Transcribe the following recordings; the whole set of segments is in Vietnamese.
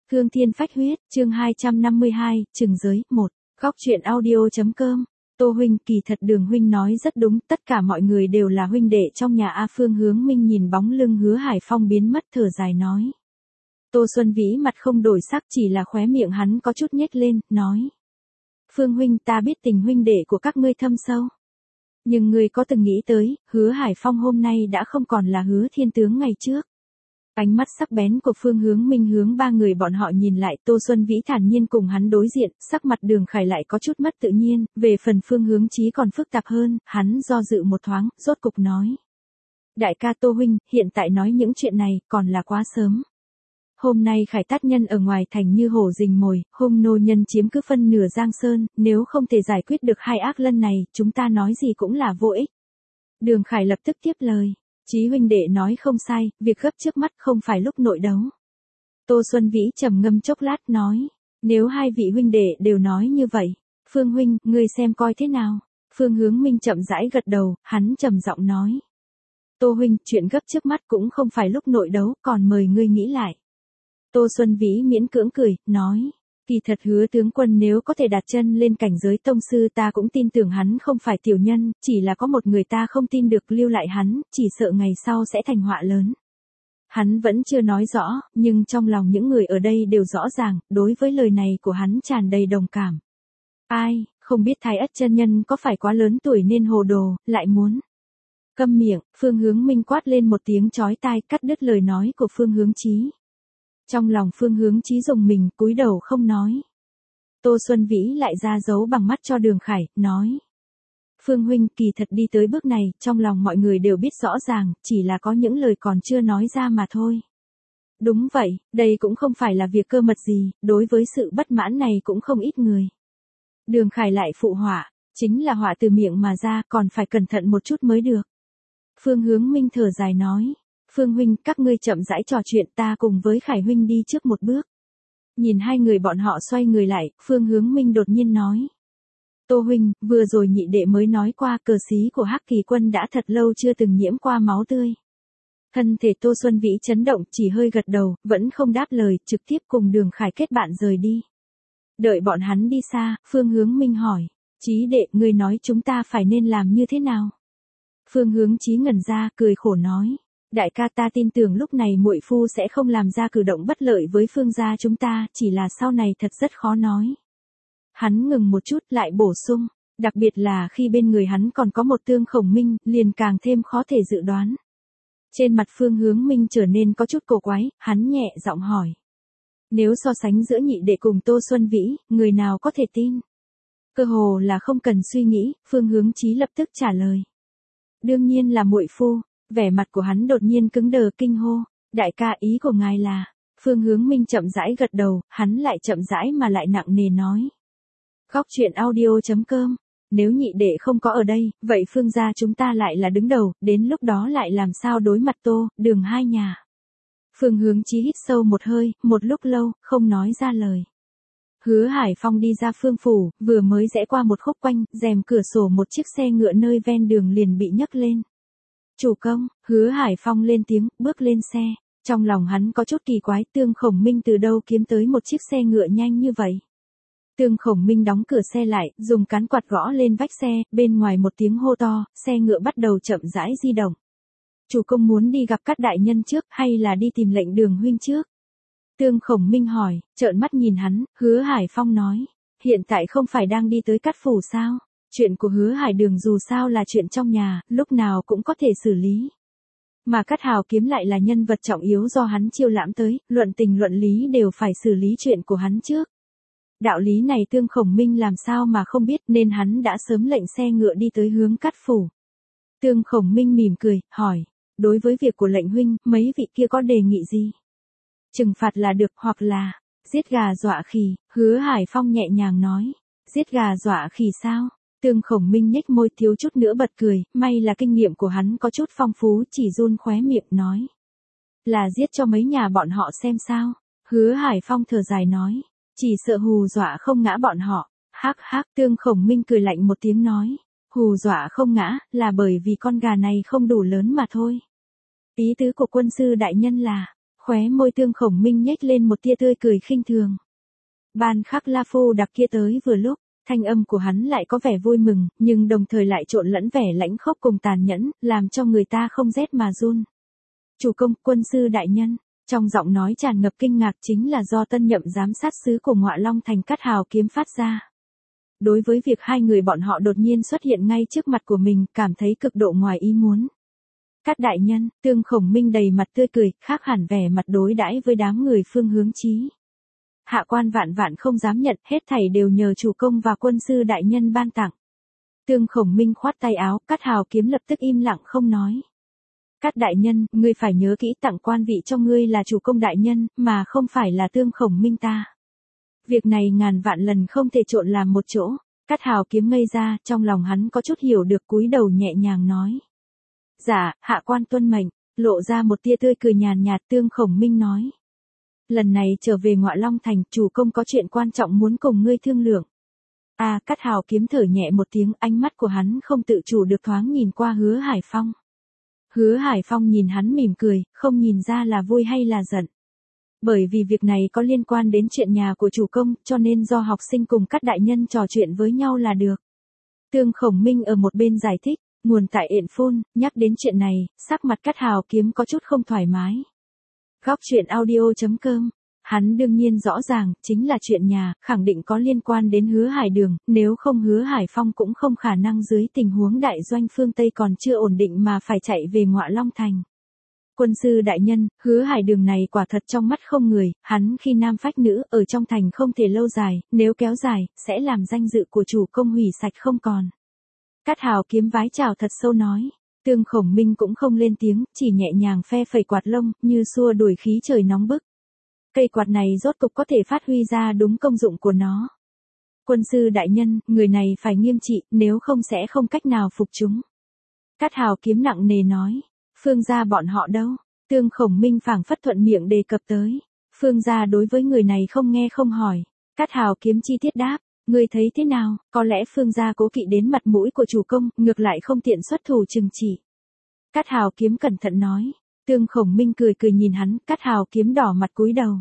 Cương Thiên Phách Huyết, chương 252, Trừng Giới, 1. Góc truyện audio.com. Tô huynh, kỳ thật Đường huynh nói rất đúng, tất cả mọi người đều là huynh đệ trong nhà A. Phương Hướng Minh nhìn bóng lưng Hứa Hải Phong biến mất thở dài nói. Tô Xuân Vĩ mặt không đổi sắc, chỉ là khóe miệng hắn có chút nhếch lên, nói. Phương huynh, ta biết tình huynh đệ của các ngươi thâm sâu. Nhưng ngươi có từng nghĩ tới, Hứa Hải Phong hôm nay đã không còn là Hứa Thiên Tướng ngày trước. Ánh mắt sắc bén của Phương Hướng Minh hướng ba người bọn họ nhìn lại, Tô Xuân Vĩ thản nhiên cùng hắn đối diện, sắc mặt Đường Khải lại có chút mất tự nhiên, về phần Phương Hướng Chí còn phức tạp hơn, hắn do dự một thoáng, rốt cục nói. Đại ca Tô huynh, hiện tại nói những chuyện này, còn là quá sớm. Hôm nay Khải Tát nhân ở ngoài thành như hổ rình mồi, hung nô nhân chiếm cứ phân nửa Giang Sơn, nếu không thể giải quyết được hai ác lân này, chúng ta nói gì cũng là vô ích. Đường Khải lập tức tiếp lời. Chí huynh đệ nói không sai, việc gấp trước mắt không phải lúc nội đấu. Tô Xuân Vĩ trầm ngâm chốc lát nói, nếu hai vị huynh đệ đều nói như vậy, Phương huynh, ngươi xem coi thế nào. Phương Hướng Minh chậm rãi gật đầu, hắn trầm giọng nói. Tô huynh, chuyện gấp trước mắt cũng không phải lúc nội đấu, còn mời ngươi nghĩ lại. Tô Xuân Vĩ miễn cưỡng cười, nói. Kỳ thật Hứa tướng quân nếu có thể đặt chân lên cảnh giới tông sư ta cũng tin tưởng hắn không phải tiểu nhân, chỉ là có một người ta không tin được lưu lại hắn, chỉ sợ ngày sau sẽ thành họa lớn. Hắn vẫn chưa nói rõ, nhưng trong lòng những người ở đây đều rõ ràng, đối với lời này của hắn tràn đầy đồng cảm. Ai, không biết Thái Ất chân nhân có phải quá lớn tuổi nên hồ đồ, lại muốn. Câm miệng, Phương Hướng Minh quát lên một tiếng chói tai cắt đứt lời nói của Phương Hướng Chí. Trong lòng Phương Hướng Chí rùng mình, cúi đầu không nói. Tô Xuân Vĩ lại ra dấu bằng mắt cho Đường Khải, nói. Phương huynh, kỳ thật đi tới bước này, trong lòng mọi người đều biết rõ ràng, chỉ là có những lời còn chưa nói ra mà thôi. Đúng vậy, đây cũng không phải là việc cơ mật gì, đối với sự bất mãn này cũng không ít người. Đường Khải lại phụ họa, chính là họa từ miệng mà ra, còn phải cẩn thận một chút mới được. Phương Hướng Minh thở dài nói. Phương huynh, các ngươi chậm rãi trò chuyện, ta cùng với Khải huynh đi trước một bước. Nhìn hai người bọn họ xoay người lại, Phương Hướng Minh đột nhiên nói. Tô huynh, vừa rồi nhị đệ mới nói qua cờ xí của Hắc Kỳ quân đã thật lâu chưa từng nhiễm qua máu tươi. Thân thể Tô Xuân Vĩ chấn động, chỉ hơi gật đầu, vẫn không đáp lời, trực tiếp cùng Đường Khải kết bạn rời đi. Đợi bọn hắn đi xa, Phương Hướng Minh hỏi. Chí đệ, ngươi nói chúng ta phải nên làm như thế nào? Phương Hướng Chí ngẩn ra, cười khổ nói. Đại ca, ta tin tưởng lúc này muội phu sẽ không làm ra cử động bất lợi với Phương gia chúng ta, chỉ là sau này thật rất khó nói. Hắn ngừng một chút lại bổ sung, đặc biệt là khi bên người hắn còn có một Tương Khổng Minh, liền càng thêm khó thể dự đoán. Trên mặt Phương Hướng Minh trở nên có chút cổ quái, hắn nhẹ giọng hỏi. Nếu so sánh giữa nhị đệ cùng Tô Xuân Vĩ, người nào có thể tin? Cơ hồ là không cần suy nghĩ, Phương Hướng Chí lập tức trả lời. Đương nhiên là muội phu. Vẻ mặt của hắn đột nhiên cứng đờ kinh hô, đại ca, ý của ngài là. Phương Hướng Minh chậm rãi gật đầu, hắn lại chậm rãi mà lại nặng nề nói. Góc truyện audio.com. Nếu nhị đệ không có ở đây, vậy Phương gia chúng ta lại là đứng đầu, đến lúc đó lại làm sao đối mặt Tô, Đường hai nhà. Phương Hướng Chí hít sâu một hơi, một lúc lâu, không nói ra lời. Hứa Hải Phong đi ra Phương phủ, vừa mới rẽ qua một khúc quanh, rèm cửa sổ một chiếc xe ngựa nơi ven đường liền bị nhấc lên. Chủ công, Hứa Hải Phong lên tiếng, bước lên xe. Trong lòng hắn có chút kỳ quái, Tương Khổng Minh từ đâu kiếm tới một chiếc xe ngựa nhanh như vậy. Tương Khổng Minh đóng cửa xe lại, dùng cán quạt gõ lên vách xe, bên ngoài một tiếng hô to, xe ngựa bắt đầu chậm rãi di động. Chủ công muốn đi gặp các đại nhân trước, hay là đi tìm lệnh Đường huynh trước? Tương Khổng Minh hỏi, trợn mắt nhìn hắn, Hứa Hải Phong nói, hiện tại không phải đang đi tới Cát phủ sao? Chuyện của Hứa Hải Đường dù sao là chuyện trong nhà, lúc nào cũng có thể xử lý. Mà Cát Hào Kiếm lại là nhân vật trọng yếu do hắn chiêu lãm tới, luận tình luận lý đều phải xử lý chuyện của hắn trước. Đạo lý này Tương Khổng Minh làm sao mà không biết, nên hắn đã sớm lệnh xe ngựa đi tới hướng Cát phủ. Tương Khổng Minh mỉm cười, hỏi, đối với việc của lệnh huynh, mấy vị kia có đề nghị gì? Trừng phạt là được, hoặc là giết gà dọa khỉ. Hứa Hải Phong nhẹ nhàng nói. Giết gà dọa khỉ sao? Tương Khổng Minh nhếch môi thiếu chút nữa bật cười, may là kinh nghiệm của hắn có chút phong phú, chỉ run khóe miệng nói. Là giết cho mấy nhà bọn họ xem sao? Hứa Hải Phong thở dài nói. Chỉ sợ hù dọa không ngã bọn họ. Hắc hắc, Tương Khổng Minh cười lạnh một tiếng nói. Hù dọa không ngã, là bởi vì con gà này không đủ lớn mà thôi. Ý tứ của quân sư đại nhân là, Khóe môi Tương Khổng Minh nhếch lên một tia tươi cười khinh thường. Ban Khắc La Phu đặc kia tới vừa lúc, thanh âm của hắn lại có vẻ vui mừng, nhưng đồng thời lại trộn lẫn vẻ lãnh khốc cùng tàn nhẫn, làm cho người ta không rét mà run. Chủ công, quân sư đại nhân, trong giọng nói tràn ngập kinh ngạc chính là do tân nhậm giám sát sứ của Ngọa Long Thành Cát Hào Kiếm phát ra. Đối với việc hai người bọn họ đột nhiên xuất hiện ngay trước mặt của mình, cảm thấy cực độ ngoài ý muốn. Cát đại nhân, Tương Khổng Minh đầy mặt tươi cười, khác hẳn vẻ mặt đối đãi với đám người Phương Hướng Chí. Hạ quan vạn vạn không dám nhận, hết thảy đều nhờ chủ công và quân sư đại nhân ban tặng. Tương Khổng Minh khoát tay áo, Cát Hào Kiếm lập tức im lặng không nói. Cát đại nhân, ngươi phải nhớ kỹ tặng quan vị cho ngươi là chủ công đại nhân, mà không phải là Tương Khổng Minh ta. Việc này ngàn vạn lần không thể trộn làm một chỗ. Cát Hào Kiếm ngây ra, trong lòng hắn có chút hiểu được, cúi đầu nhẹ nhàng nói. Dạ, hạ quan tuân mệnh, lộ ra một tia tươi cười nhàn nhạt. Tương Khổng Minh nói. Lần này trở về Ngọa Long Thành, chủ công có chuyện quan trọng muốn cùng ngươi thương lượng. Cát Hào Kiếm thở nhẹ một tiếng, ánh mắt của hắn không tự chủ được thoáng nhìn qua Hứa Hải Phong. Hứa Hải Phong nhìn hắn mỉm cười, không nhìn ra là vui hay là giận. Bởi vì việc này có liên quan đến chuyện nhà của chủ công, cho nên do học sinh cùng các đại nhân trò chuyện với nhau là được. Tương Khổng Minh ở một bên giải thích, nguồn tại Yện Phun, nhắc đến chuyện này, sắc mặt Cát Hào Kiếm có chút không thoải mái. Góc truyện audio.com. Hắn đương nhiên rõ ràng, chính là chuyện nhà, khẳng định có liên quan đến Hứa Hải Đường, nếu không Hứa Hải Phong cũng không khả năng dưới tình huống đại doanh phương Tây còn chưa ổn định mà phải chạy về Ngọa Long Thành. Quân sư đại nhân, Hứa Hải Đường này quả thật trong mắt không người, hắn khi nam phách nữ, ở trong thành không thể lâu dài, nếu kéo dài, sẽ làm danh dự của chủ công hủy sạch không còn. Cát Hào Kiếm vái chào thật sâu nói. Tương Khổng Minh cũng không lên tiếng, chỉ nhẹ nhàng phe phẩy quạt lông, như xua đuổi khí trời nóng bức. Cây quạt này rốt cục có thể phát huy ra đúng công dụng của nó. Quân sư đại nhân, người này phải nghiêm trị, nếu không sẽ không cách nào phục chúng. Cát Hào Kiếm nặng nề nói. Phương gia bọn họ đâu? Tương Khổng Minh phảng phất thuận miệng đề cập tới. Phương gia đối với người này không nghe không hỏi. Cát Hào Kiếm chi tiết đáp. Ngươi thấy thế nào, có lẽ Phương gia cố kỵ đến mặt mũi của chủ công, ngược lại không tiện xuất thủ trừng trị. Cát Hào Kiếm cẩn thận nói. Tương Khổng Minh cười cười nhìn hắn, Cát Hào Kiếm đỏ mặt cúi đầu.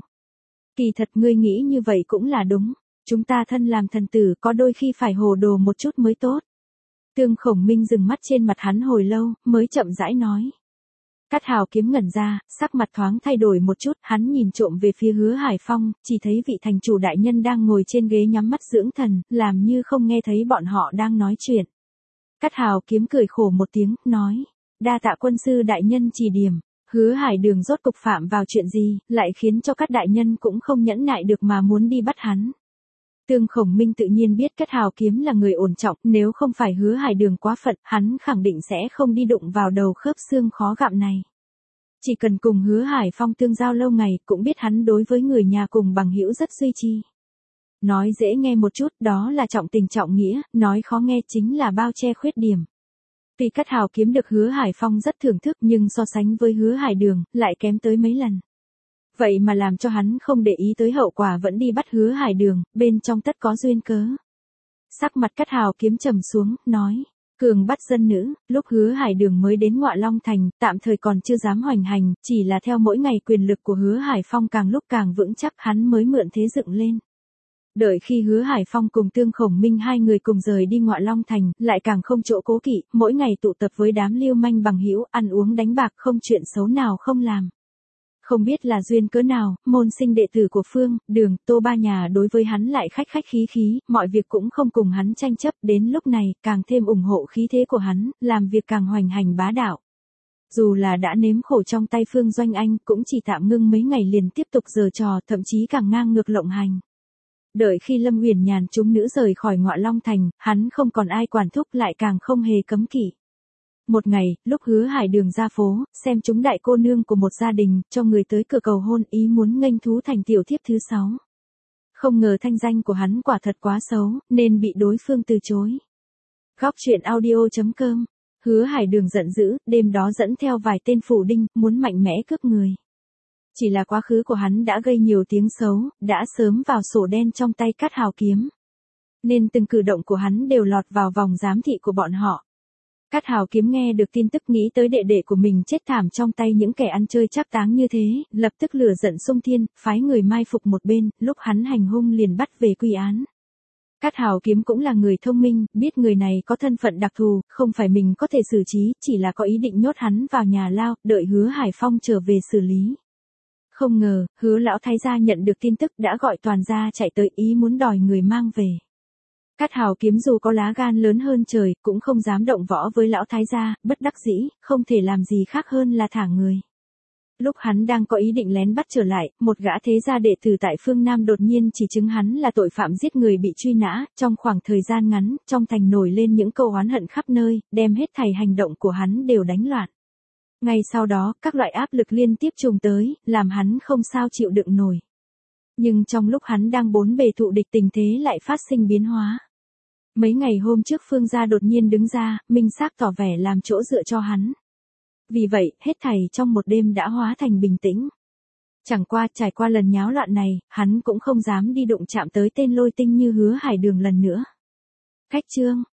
Kỳ thật ngươi nghĩ như vậy cũng là đúng, chúng ta thân làm thần tử có đôi khi phải hồ đồ một chút mới tốt. Tương Khổng Minh dừng mắt trên mặt hắn hồi lâu, mới chậm rãi nói. Cát Hào Kiếm ngẩn ra, sắc mặt thoáng thay đổi một chút, hắn nhìn trộm về phía Hứa Hải Phong, chỉ thấy vị thành chủ đại nhân đang ngồi trên ghế nhắm mắt dưỡng thần, làm như không nghe thấy bọn họ đang nói chuyện. Cát Hào Kiếm cười khổ một tiếng, nói, đa tạ quân sư đại nhân chỉ điểm, Hứa Hải Đường rốt cục phạm vào chuyện gì, lại khiến cho các đại nhân cũng không nhẫn nại được mà muốn đi bắt hắn. Tương Khổng Minh tự nhiên biết Cát Hào Kiếm là người ổn trọng, nếu không phải Hứa Hải Đường quá phận, hắn khẳng định sẽ không đi đụng vào đầu khớp xương khó gặm này. Chỉ cần cùng Hứa Hải Phong tương giao lâu ngày, cũng biết hắn đối với người nhà cùng bằng hữu rất duy trì. Nói dễ nghe một chút, đó là trọng tình trọng nghĩa, nói khó nghe chính là bao che khuyết điểm. Tuy Cát Hào Kiếm được Hứa Hải Phong rất thưởng thức nhưng so sánh với Hứa Hải Đường, lại kém tới mấy lần. Vậy mà làm cho hắn không để ý tới hậu quả vẫn đi bắt Hứa Hải Đường, bên trong tất có duyên cớ. Sắc mặt Cát Hào Kiếm trầm xuống, nói, cường bắt dân nữ, lúc Hứa Hải Đường mới đến Ngọa Long Thành, tạm thời còn chưa dám hoành hành, chỉ là theo mỗi ngày quyền lực của Hứa Hải Phong càng lúc càng vững chắc hắn mới mượn thế dựng lên. Đợi khi Hứa Hải Phong cùng Tương Khổng Minh hai người cùng rời đi Ngọa Long Thành, lại càng không chỗ cố kỵ, mỗi ngày tụ tập với đám lưu manh bằng hữu, ăn uống đánh bạc không chuyện xấu nào không làm. Không biết là duyên cớ nào, môn sinh đệ tử của Phương, Đường, Tô ba nhà đối với hắn lại khách khách khí khí, mọi việc cũng không cùng hắn tranh chấp, đến lúc này, càng thêm ủng hộ khí thế của hắn, làm việc càng hoành hành bá đạo. Dù là đã nếm khổ trong tay Phương Doanh Anh, cũng chỉ tạm ngưng mấy ngày liền tiếp tục giở trò, thậm chí càng ngang ngược lộng hành. Đợi khi Lâm Uyển Nhàn chúng nữ rời khỏi Ngọa Long Thành, hắn không còn ai quản thúc lại càng không hề cấm kỵ. Một ngày, lúc Hứa Hải Đường ra phố, xem chúng đại cô nương của một gia đình, cho người tới cửa cầu hôn ý muốn nghênh thú thành tiểu thiếp thứ 6. Không ngờ thanh danh của hắn quả thật quá xấu, nên bị đối phương từ chối. Góc truyện audio.com. Hứa Hải Đường giận dữ, đêm đó dẫn theo vài tên phủ đinh, muốn mạnh mẽ cướp người. Chỉ là quá khứ của hắn đã gây nhiều tiếng xấu, đã sớm vào sổ đen trong tay Cát Hào Kiếm. Nên từng cử động của hắn đều lọt vào vòng giám thị của bọn họ. Cát Hào Kiếm nghe được tin tức nghĩ tới đệ đệ của mình chết thảm trong tay những kẻ ăn chơi trác táng như thế, lập tức lửa giận xung thiên, phái người mai phục một bên, lúc hắn hành hung liền bắt về quy án. Cát Hào Kiếm cũng là người thông minh, biết người này có thân phận đặc thù, không phải mình có thể xử trí, chỉ là có ý định nhốt hắn vào nhà lao, đợi Hứa Hải Phong trở về xử lý. Không ngờ, Hứa lão thái gia nhận được tin tức đã gọi toàn gia chạy tới ý muốn đòi người mang về. Cát Hào Kiếm dù có lá gan lớn hơn trời, cũng không dám động võ với lão thái gia, bất đắc dĩ, không thể làm gì khác hơn là thả người. Lúc hắn đang có ý định lén bắt trở lại, một gã thế gia đệ tử tại phương Nam đột nhiên chỉ chứng hắn là tội phạm giết người bị truy nã, trong khoảng thời gian ngắn, trong thành nổi lên những câu oán hận khắp nơi, đem hết thảy hành động của hắn đều đánh loạn. Ngay sau đó, các loại áp lực liên tiếp trùng tới, làm hắn không sao chịu đựng nổi. Nhưng trong lúc hắn đang bốn bề thụ địch tình thế lại phát sinh biến hóa. Mấy ngày hôm trước Phương gia đột nhiên đứng ra, minh xác tỏ vẻ làm chỗ dựa cho hắn. Vì vậy, hết thảy trong một đêm đã hóa thành bình tĩnh. Chẳng qua, trải qua lần nháo loạn này, hắn cũng không dám đi đụng chạm tới tên Lôi Tinh như Hứa Hải Đường lần nữa. Khách chương